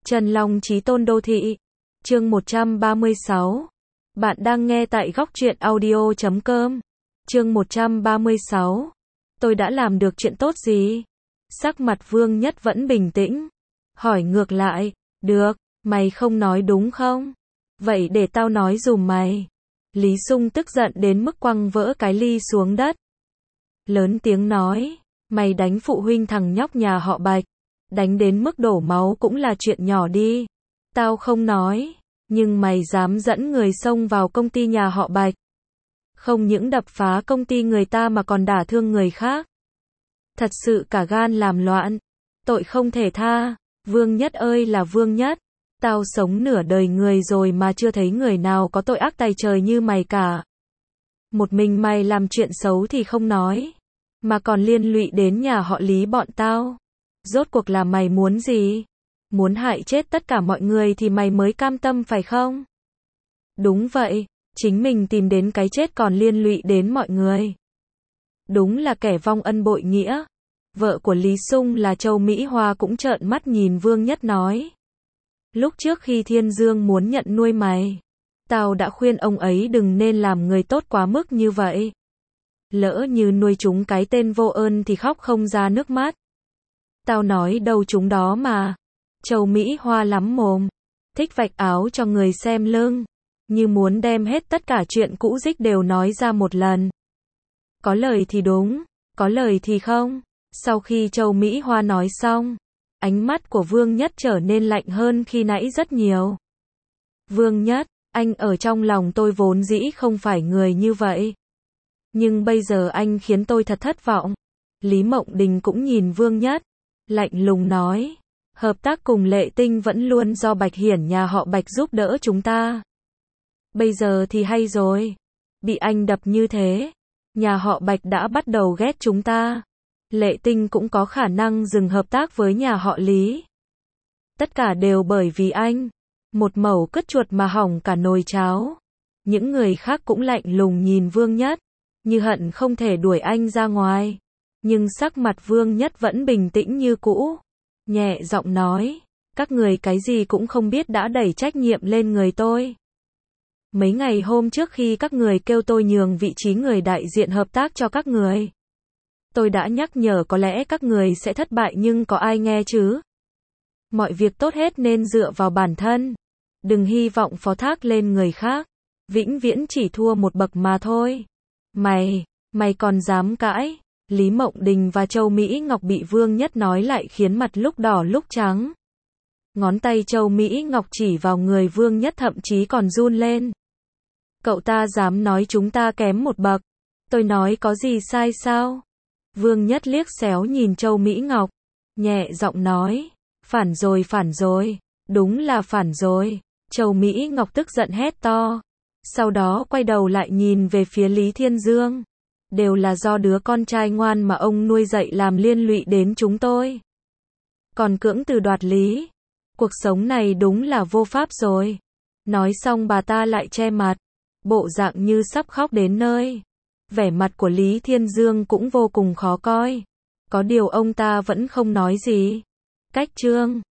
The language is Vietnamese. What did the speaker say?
Trần Long Chí Tôn Đô Thị. Chương 136. Bạn đang nghe tại góc truyện audio.com. Chương 136. Tôi đã làm được chuyện tốt gì? Sắc mặt Vương Nhất vẫn bình tĩnh. Hỏi ngược lại, được, mày không nói đúng không? Vậy để tao nói dùm mày. Lý Sung tức giận đến mức quăng vỡ cái ly xuống đất. Lớn tiếng nói, mày đánh phụ huynh thằng nhóc nhà họ Bạch. Đánh đến mức đổ máu cũng là chuyện nhỏ đi. Tao không nói, nhưng mày dám dẫn người xông vào công ty nhà họ Bạch. Không những đập phá công ty người ta mà còn đả thương người khác. Thật sự cả gan làm loạn. Tội không thể tha. Vương Nhất ơi là Vương Nhất. Tao sống nửa đời người rồi mà chưa thấy người nào có tội ác tày trời như mày cả. Một mình mày làm chuyện xấu thì không nói, mà còn liên lụy đến nhà họ Lý bọn tao. Rốt cuộc là mày muốn gì? Muốn hại chết tất cả mọi người thì mày mới cam tâm phải không? Đúng vậy, chính mình tìm đến cái chết còn liên lụy đến mọi người. Đúng là kẻ vong ân bội nghĩa. Vợ của Lý Sung là Châu Mỹ Hoa cũng trợn mắt nhìn Vương Nhất nói. Lúc trước khi Thiên Dương muốn nhận nuôi mày, tao đã khuyên ông ấy đừng nên làm người tốt quá mức như vậy. Lỡ như nuôi chúng cái tên vô ơn thì khóc không ra nước mắt. Tao nói đâu chúng đó mà. Châu Mỹ Hoa lắm mồm, thích vạch áo cho người xem lưng, như muốn đem hết tất cả chuyện cũ dích đều nói ra một lần. Có lời thì đúng, có lời thì không. Sau khi Châu Mỹ Hoa nói xong, ánh mắt của Vương Nhất trở nên lạnh hơn khi nãy rất nhiều. Vương Nhất, anh ở trong lòng tôi vốn dĩ không phải người như vậy. Nhưng bây giờ anh khiến tôi thật thất vọng. Lý Mộng Đình cũng nhìn Vương Nhất, lạnh lùng nói. Hợp tác cùng Lệ Tinh vẫn luôn do Bạch Hiển nhà họ Bạch giúp đỡ chúng ta. Bây giờ thì hay rồi. Bị anh đập như thế, nhà họ Bạch đã bắt đầu ghét chúng ta. Lệ Tinh cũng có khả năng dừng hợp tác với nhà họ Lý. Tất cả đều bởi vì anh. Một mẩu cứt chuột mà hỏng cả nồi cháo. Những người khác cũng lạnh lùng nhìn Vương Nhất, như hận không thể đuổi anh ra ngoài. Nhưng sắc mặt Vương Nhất vẫn bình tĩnh như cũ. Nhẹ giọng nói, các người cái gì cũng không biết đã đẩy trách nhiệm lên người tôi. Mấy ngày hôm trước khi các người kêu tôi nhường vị trí người đại diện hợp tác cho các người, tôi đã nhắc nhở có lẽ các người sẽ thất bại nhưng có ai nghe chứ? Mọi việc tốt hết nên dựa vào bản thân. Đừng hy vọng phó thác lên người khác. Vĩnh viễn chỉ thua một bậc mà thôi. Mày còn dám cãi? Lý Mộng Đình và Châu Mỹ Ngọc bị Vương Nhất nói lại khiến mặt lúc đỏ lúc trắng. Ngón tay Châu Mỹ Ngọc chỉ vào người Vương Nhất thậm chí còn run lên. Cậu ta dám nói chúng ta kém một bậc. Tôi nói có gì sai sao? Vương Nhất liếc xéo nhìn Châu Mỹ Ngọc, nhẹ giọng nói, phản rồi, đúng là phản rồi. Châu Mỹ Ngọc tức giận hét to, sau đó quay đầu lại nhìn về phía Lý Thiên Dương. Đều là do đứa con trai ngoan mà ông nuôi dạy làm liên lụy đến chúng tôi. Còn cưỡng từ đoạt lý. Cuộc sống này đúng là vô pháp rồi. Nói xong bà ta lại che mặt, bộ dạng như sắp khóc đến nơi. Vẻ mặt của Lý Thiên Dương cũng vô cùng khó coi. Có điều ông ta vẫn không nói gì. Cách chương